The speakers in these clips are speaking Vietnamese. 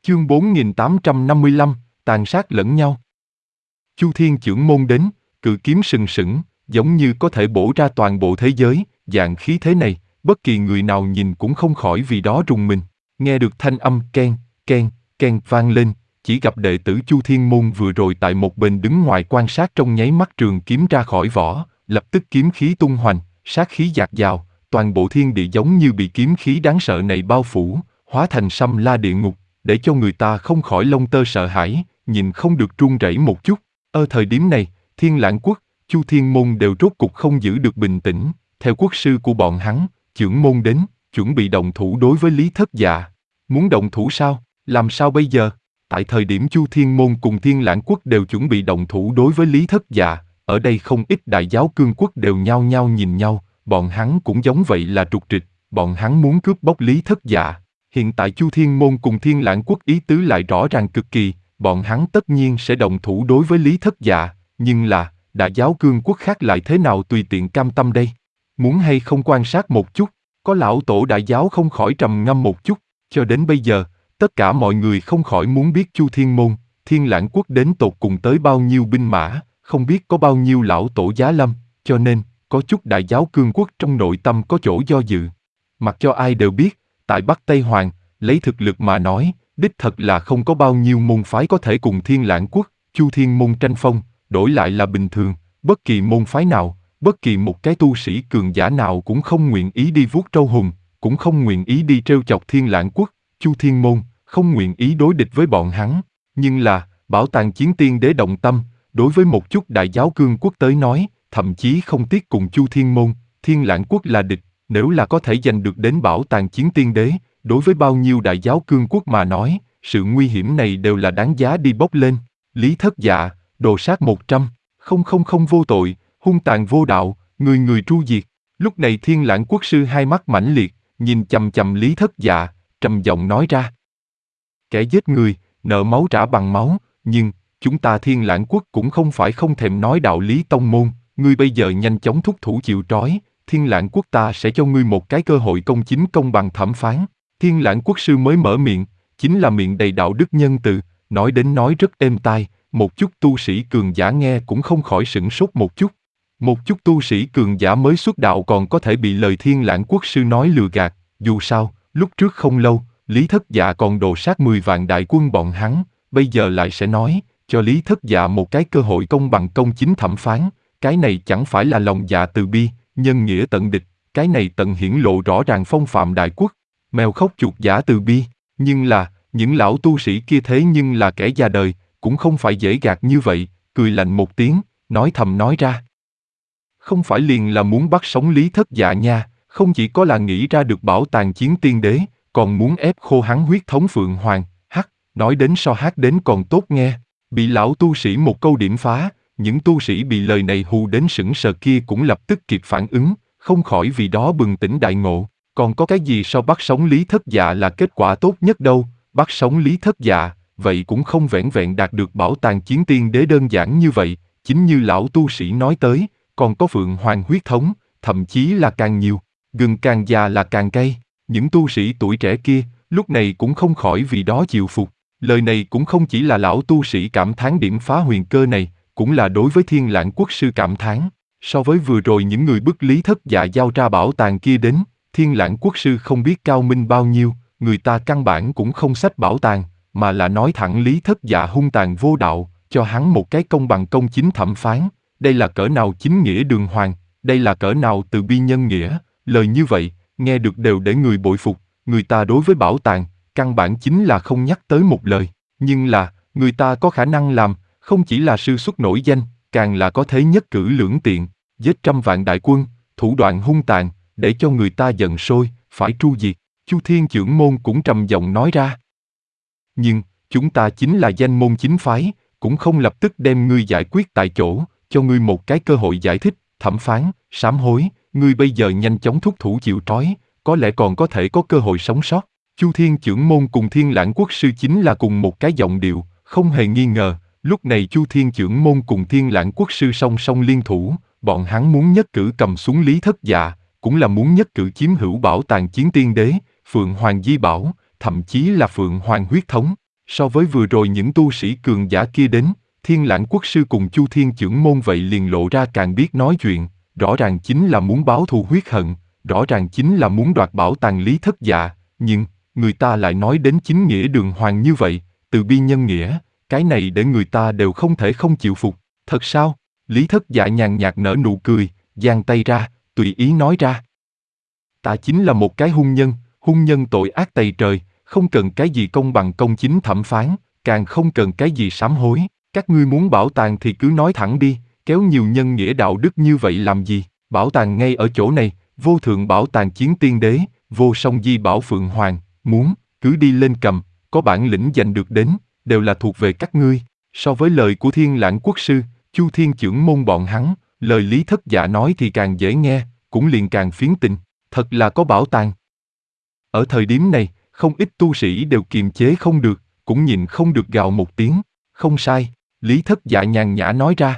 Chương 4855, tàn sát lẫn nhau. Chu Thiên Chưởng Môn đến, cự kiếm sừng sững, giống như có thể bổ ra toàn bộ thế giới, dạng khí thế này, bất kỳ người nào nhìn cũng không khỏi vì đó rùng mình. Nghe được thanh âm keng, keng, keng vang lên, chỉ gặp đệ tử Chu Thiên Môn vừa rồi tại một bên đứng ngoài quan sát trong nháy mắt trường kiếm ra khỏi vỏ, lập tức kiếm khí tung hoành, sát khí dạt dào, toàn bộ thiên địa giống như bị kiếm khí đáng sợ này bao phủ, hóa thành xâm la địa ngục, để cho người ta không khỏi lông tơ sợ hãi, nhìn không được run rẩy một chút. Ở thời điểm này, Thiên Lãng Quốc, Chu Thiên Môn đều rốt cục không giữ được bình tĩnh, theo quốc sư của bọn hắn, Chưởng Môn đến, chuẩn bị động thủ đối với Lý Thất Dạ. Muốn động thủ sao? Làm sao bây giờ? Tại thời điểm Chu Thiên Môn cùng Thiên Lãng Quốc đều chuẩn bị động thủ đối với Lý Thất Dạ, ở đây không ít đại giáo cương quốc đều nhao nhao nhìn nhau, bọn hắn cũng giống vậy là trục trịch, bọn hắn muốn cướp bóc Lý Thất Dạ. Hiện tại Chu Thiên Môn cùng Thiên Lãng Quốc ý tứ lại rõ ràng cực kỳ, bọn hắn tất nhiên sẽ động thủ đối với Lý Thất Dạ, nhưng là, đại giáo cương quốc khác lại thế nào tùy tiện cam tâm đây? Muốn hay không quan sát một chút, có lão tổ đại giáo không khỏi trầm ngâm một chút, cho đến bây giờ, tất cả mọi người không khỏi muốn biết Chu Thiên Môn, Thiên Lãng Quốc đến tột cùng tới bao nhiêu binh mã, không biết có bao nhiêu lão tổ giá lâm, cho nên, có chút đại giáo cương quốc trong nội tâm có chỗ do dự. Mặc cho ai đều biết, tại Bắc Tây Hoàng, lấy thực lực mà nói, đích thật là không có bao nhiêu môn phái có thể cùng Thiên Lãng Quốc, Chu Thiên Môn tranh phong, đổi lại là bình thường, bất kỳ môn phái nào, bất kỳ một cái tu sĩ cường giả nào cũng không nguyện ý đi vuốt trâu hùng, cũng không nguyện ý đi trêu chọc Thiên Lãng Quốc, Chu Thiên Môn, không nguyện ý đối địch với bọn hắn. Nhưng là, bảo tàng chiến tiên đế động tâm, đối với một chút đại giáo cương quốc tới nói, thậm chí không tiếc cùng Chu Thiên Môn, Thiên Lãng Quốc là địch, nếu là có thể giành được đến bảo tàng chiến tiên đế, đối với bao nhiêu đại giáo cương quốc mà nói, sự nguy hiểm này đều là đáng giá đi bốc lên. Lý Thất Dạ, đồ sát 100, không vô tội, hung tàn vô đạo, người người tru diệt. Lúc này Thiên Lãng Quốc sư hai mắt mãnh liệt, nhìn chằm chằm Lý Thất Dạ, trầm giọng nói ra. Kẻ giết người, nợ máu trả bằng máu, nhưng, chúng ta Thiên Lãng Quốc cũng không phải không thèm nói đạo lý tông môn, ngươi bây giờ nhanh chóng thúc thủ chịu trói, Thiên Lãng Quốc ta sẽ cho ngươi một cái cơ hội công chính công bằng thẩm phán. Thiên Lãng Quốc sư mới mở miệng, chính là miệng đầy đạo đức nhân từ, nói đến nói rất êm tai, một chút tu sĩ cường giả nghe cũng không khỏi sửng sốt một chút. Một chút tu sĩ cường giả mới xuất đạo còn có thể bị lời Thiên Lãng Quốc sư nói lừa gạt, dù sao, lúc trước không lâu, Lý Thất Dạ còn đồ sát 10 vạn đại quân bọn hắn, bây giờ lại sẽ nói, cho Lý Thất Dạ một cái cơ hội công bằng công chính thẩm phán, cái này chẳng phải là lòng dạ từ bi, nhân nghĩa tận địch, cái này tận hiển lộ rõ ràng phong phạm đại quốc, mèo khóc chuột giả từ bi, nhưng là, những lão tu sĩ kia thế nhưng là kẻ già đời, cũng không phải dễ gạt như vậy, cười lạnh một tiếng, nói thầm nói ra. Không phải liền là muốn bắt sống Lý Thất Dạ nha, không chỉ có là nghĩ ra được bảo tàng chiến tiên đế, còn muốn ép khô hắn huyết thống Phượng Hoàng, hắc, nói đến so hát đến còn tốt nghe, bị lão tu sĩ một câu điểm phá, những tu sĩ bị lời này hù đến sững sờ kia cũng lập tức kịp phản ứng, không khỏi vì đó bừng tỉnh đại ngộ, còn có cái gì so bắt sống Lý Thất Dạ là kết quả tốt nhất đâu, bắt sống Lý Thất Dạ, vậy cũng không vẻn vẹn đạt được bảo tàng chiến tiên đế đơn giản như vậy, chính như lão tu sĩ nói tới, còn có Phượng Hoàng huyết thống, thậm chí là càng nhiều, gừng càng già là càng cay, những tu sĩ tuổi trẻ kia, lúc này cũng không khỏi vì đó chịu phục, lời này cũng không chỉ là lão tu sĩ cảm thán điểm phá huyền cơ này, cũng là đối với Thiên Lãng Quốc sư cảm thán, so với vừa rồi những người bức Lý Thất Dạ giao ra bảo tàng kia đến, Thiên Lãng Quốc sư không biết cao minh bao nhiêu, người ta căn bản cũng không xách bảo tàng, mà là nói thẳng Lý Thất Dạ hung tàn vô đạo, cho hắn một cái công bằng công chính thẩm phán, đây là cỡ nào chính nghĩa đường hoàng, đây là cỡ nào từ bi nhân nghĩa, lời như vậy, nghe được đều để người bội phục, người ta đối với bảo tàng, căn bản chính là không nhắc tới một lời, nhưng là, người ta có khả năng làm, không chỉ là sư xuất nổi danh, càng là có thế nhất cử lưỡng tiện, giết trăm vạn đại quân, thủ đoạn hung tàn, để cho người ta giận sôi, phải tru diệt. Chu Thiên Chưởng Môn cũng trầm giọng nói ra. Nhưng, chúng ta chính là danh môn chính phái, cũng không lập tức đem ngươi giải quyết tại chỗ, cho ngươi một cái cơ hội giải thích, thẩm phán, sám hối, ngươi bây giờ nhanh chóng thúc thủ chịu trói, có lẽ còn có thể có cơ hội sống sót. Chu Thiên Chưởng Môn cùng Thiên Lãng Quốc sư chính là cùng một cái giọng điệu, không hề nghi ngờ, lúc này Chu Thiên Chưởng Môn cùng Thiên Lãng Quốc sư song song liên thủ, bọn hắn muốn nhất cử cầm xuống Lý Thất Dạ, cũng là muốn nhất cử chiếm hữu bảo tàng chiến tiên đế, Phượng Hoàng Di Bảo, thậm chí là Phượng Hoàng huyết thống. So với vừa rồi những tu sĩ cường giả kia đến, Thiên Lãng Quốc sư cùng Chu Thiên Chưởng Môn vậy liền lộ ra càng biết nói chuyện, rõ ràng chính là muốn báo thù huyết hận, rõ ràng chính là muốn đoạt bảo tàng Lý Thất Dạ, nhưng người ta lại nói đến chính nghĩa đường hoàng như vậy, từ bi nhân nghĩa, cái này để người ta đều không thể không chịu phục. Thật sao? Lý Thất Dạ nhàn nhạt nở nụ cười, giang tay ra, tùy ý nói ra. Ta chính là một cái hung nhân tội ác tày trời, không cần cái gì công bằng công chính thẩm phán, càng không cần cái gì sám hối. Các ngươi muốn bảo tàng thì cứ nói thẳng đi, kéo nhiều nhân nghĩa đạo đức như vậy làm gì? Bảo tàng ngay ở chỗ này, vô thượng bảo tàng chiến tiên đế, vô song di bảo Phượng Hoàng, muốn, cứ đi lên cầm, có bản lĩnh giành được đến, đều là thuộc về các ngươi. So với lời của Thiên Lãng Quốc sư, Chu Thiên Chưởng Môn bọn hắn, lời Lý Thất Dạ nói thì càng dễ nghe, cũng liền càng phiến tình, thật là có bảo tàng. Ở thời điểm này, không ít tu sĩ đều kiềm chế không được, cũng nhìn không được gào một tiếng, không sai, Lý Thất Dạ nhàn nhã nói ra.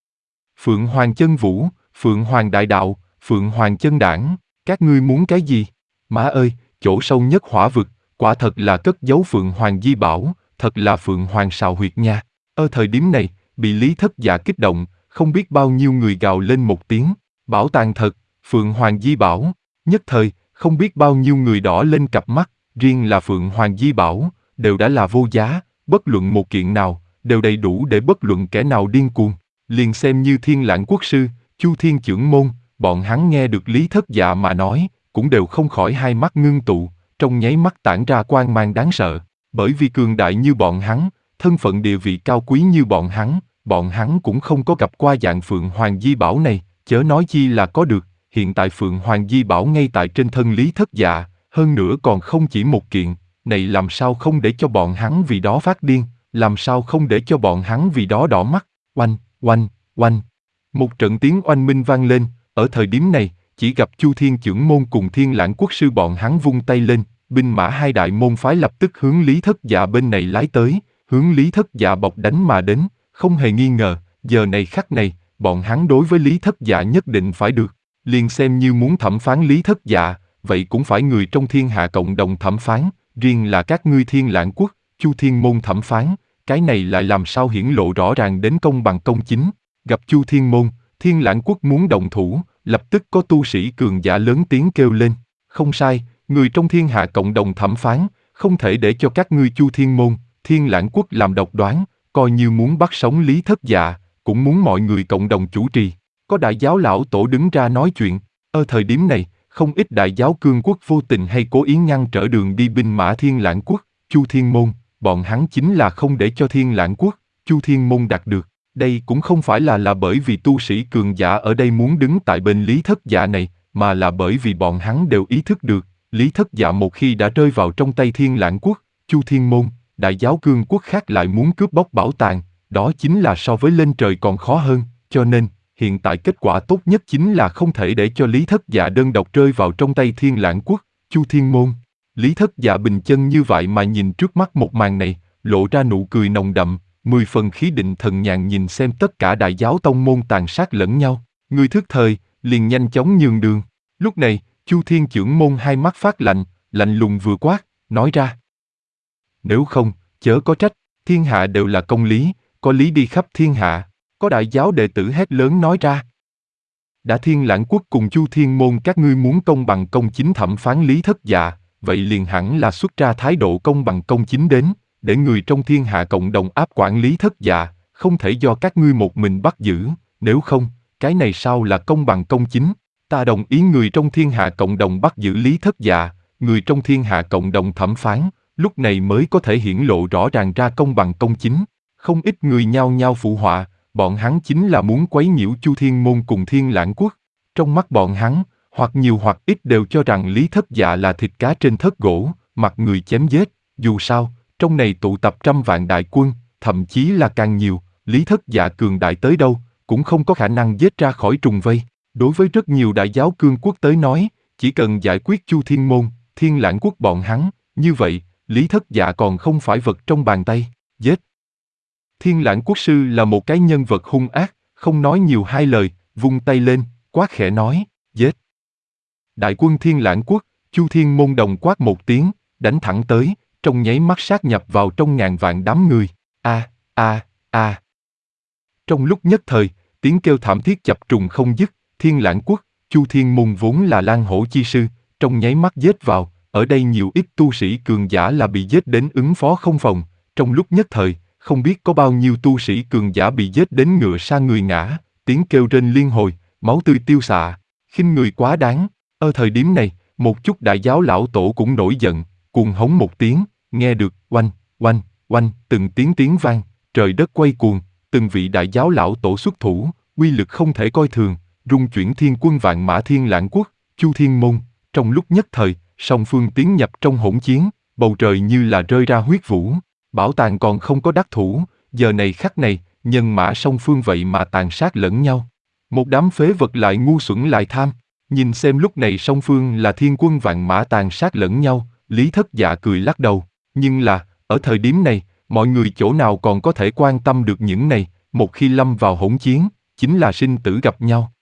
Phượng Hoàng chân vũ, Phượng Hoàng đại đạo, Phượng Hoàng chân đảng, các ngươi muốn cái gì? Má ơi, chỗ sâu nhất hỏa vực, quả thật là cất giấu Phượng Hoàng di bảo, thật là Phượng Hoàng sào huyệt nha. Ở thời điểm này, bị Lý Thất Dạ kích động, không biết bao nhiêu người gào lên một tiếng, bảo tàng thật, Phượng Hoàng di bảo, nhất thời, không biết bao nhiêu người đỏ lên cặp mắt, riêng là Phượng Hoàng di bảo, đều đã là vô giá, bất luận một kiện nào, đều đầy đủ để bất luận kẻ nào điên cuồng. Liền xem như Thiên Lãng Quốc sư, Chu Thiên Chưởng Môn, bọn hắn nghe được Lý Thất Dạ mà nói, cũng đều không khỏi hai mắt ngưng tụ, trong nháy mắt tản ra quang mang đáng sợ. Bởi vì cường đại như bọn hắn, thân phận địa vị cao quý như bọn hắn cũng không có gặp qua dạng Phượng Hoàng di bảo này, chớ nói chi là có được. Hiện tại Phượng Hoàng di bảo ngay tại trên thân Lý Thất Dạ, hơn nữa còn không chỉ một kiện, này làm sao không để cho bọn hắn vì đó phát điên, làm sao không để cho bọn hắn vì đó đỏ mắt. Oanh, oanh, oanh. Một trận tiếng oanh minh vang lên, ở thời điểm này, chỉ gặp Chu Thiên Chưởng Môn cùng Thiên Lãng Quốc sư bọn hắn vung tay lên, binh mã hai đại môn phái lập tức hướng Lý Thất Dạ bên này lái tới, hướng Lý Thất Dạ bọc đánh mà đến, không hề nghi ngờ, giờ này khắc này, bọn hắn đối với Lý Thất Dạ nhất định phải được, liền xem như muốn thẩm phán Lý Thất Dạ, vậy cũng phải người trong thiên hạ cộng đồng thẩm phán, riêng là các ngươi Thiên Lãng Quốc, Chu Thiên Môn thẩm phán, cái này lại làm sao hiển lộ rõ ràng đến công bằng công chính. Gặp Chu Thiên Môn, Thiên Lãng Quốc muốn động thủ, lập tức có tu sĩ cường giả lớn tiếng kêu lên, không sai, người trong thiên hạ cộng đồng thẩm phán, không thể để cho các ngươi Chu Thiên Môn, Thiên Lãng Quốc làm độc đoán, coi như muốn bắt sống Lý Thất Dạ, cũng muốn mọi người cộng đồng chủ trì. Có đại giáo lão tổ đứng ra nói chuyện, ở thời điểm này, không ít đại giáo cương quốc vô tình hay cố ý ngăn trở đường đi binh mã Thiên Lãng Quốc, Chu Thiên Môn, bọn hắn chính là không để cho Thiên Lãng Quốc, Chu Thiên Môn đạt được. Đây cũng không phải là bởi vì tu sĩ cường giả ở đây muốn đứng tại bên Lý Thất Dạ này, mà là bởi vì bọn hắn đều ý thức được, Lý Thất Dạ một khi đã rơi vào trong tay Thiên Lãng Quốc, Chu Thiên Môn, đại giáo cương quốc khác lại muốn cướp bóc bảo tàng, đó chính là so với lên trời còn khó hơn, cho nên, hiện tại kết quả tốt nhất chính là không thể để cho Lý Thất Dạ đơn độc rơi vào trong tay Thiên Lãng Quốc, Chu Thiên Môn. Lý Thất Dạ bình chân như vậy mà nhìn trước mắt một màn này, lộ ra nụ cười nồng đậm, 10 phần khí định thần nhàn nhìn xem tất cả đại giáo tông môn tàn sát lẫn nhau, người thức thời, liền nhanh chóng nhường đường. Lúc này, Chu Thiên Chưởng Môn hai mắt phát lạnh, lạnh lùng vừa quát, nói ra. Nếu không, chớ có trách, thiên hạ đều là công lý, có lý đi khắp thiên hạ, có đại giáo đệ tử hét lớn nói ra. Đã Thiên Lãng Quốc cùng Chu Thiên Môn các ngươi muốn công bằng công chính thẩm phán Lý Thất Dạ, vậy liền hẳn là xuất ra thái độ công bằng công chính đến, để người trong thiên hạ cộng đồng áp quản Lý Thất Dạ, không thể do các ngươi một mình bắt giữ, nếu không, cái này sao là công bằng công chính? Ta đồng ý người trong thiên hạ cộng đồng bắt giữ Lý Thất Dạ, người trong thiên hạ cộng đồng thẩm phán, lúc này mới có thể hiển lộ rõ ràng ra công bằng công chính. Không ít người nhao nhao phụ họa, bọn hắn chính là muốn quấy nhiễu Chu Thiên Môn cùng Thiên Lãng Quốc. Trong mắt bọn hắn, hoặc nhiều hoặc ít đều cho rằng Lý Thất Dạ là thịt cá trên thớt gỗ, mặc người chém giết. Dù sao, trong này tụ tập trăm vạn đại quân, thậm chí là càng nhiều, Lý Thất Dạ cường đại tới đâu, cũng không có khả năng giết ra khỏi trùng vây. Đối với rất nhiều đại giáo cương quốc tới nói, chỉ cần giải quyết Chu Thiên Môn, Thiên Lãng Quốc bọn hắn, như vậy, Lý Thất Dạ còn không phải vật trong bàn tay, giết. Thiên Lãng Quốc sư là một cái nhân vật hung ác, không nói nhiều hai lời, vung tay lên, quát khẽ nói, giết. Đại quân Thiên Lãng Quốc, Chu Thiên Môn đồng quát một tiếng, đánh thẳng tới, trong nháy mắt sát nhập vào trong ngàn vạn đám người. A, a, a. Trong lúc nhất thời, tiếng kêu thảm thiết chập trùng không dứt, Thiên Lãng Quốc, Chu Thiên Môn vốn là lang hổ chi sư, trong nháy mắt giết vào, ở đây nhiều ít tu sĩ cường giả là bị giết đến ứng phó không phòng, trong lúc nhất thời, không biết có bao nhiêu tu sĩ cường giả bị giết đến ngựa sa người ngã, tiếng kêu rên liên hồi, máu tươi tiêu xạ, khinh người quá đáng. Ở thời điểm này, một chút đại giáo lão tổ cũng nổi giận, cuồng hống một tiếng, nghe được oanh, oanh, oanh, từng tiếng vang, trời đất quay cuồng, từng vị đại giáo lão tổ xuất thủ, uy lực không thể coi thường, rung chuyển thiên quân vạn mã Thiên Lãng Quốc, Chu Thiên Môn. Trong lúc nhất thời, song phương tiến nhập trong hỗn chiến, bầu trời như là rơi ra huyết vũ, bảo tàng còn không có đắc thủ, giờ này khắc này, nhân mã song phương vậy mà tàn sát lẫn nhau. Một đám phế vật lại ngu xuẩn lại tham, nhìn xem lúc này song phương là thiên quân vạn mã tàn sát lẫn nhau, Lý Thất Dạ cười lắc đầu, nhưng là, ở thời điểm này, mọi người chỗ nào còn có thể quan tâm được những này, một khi lâm vào hỗn chiến, chính là sinh tử gặp nhau.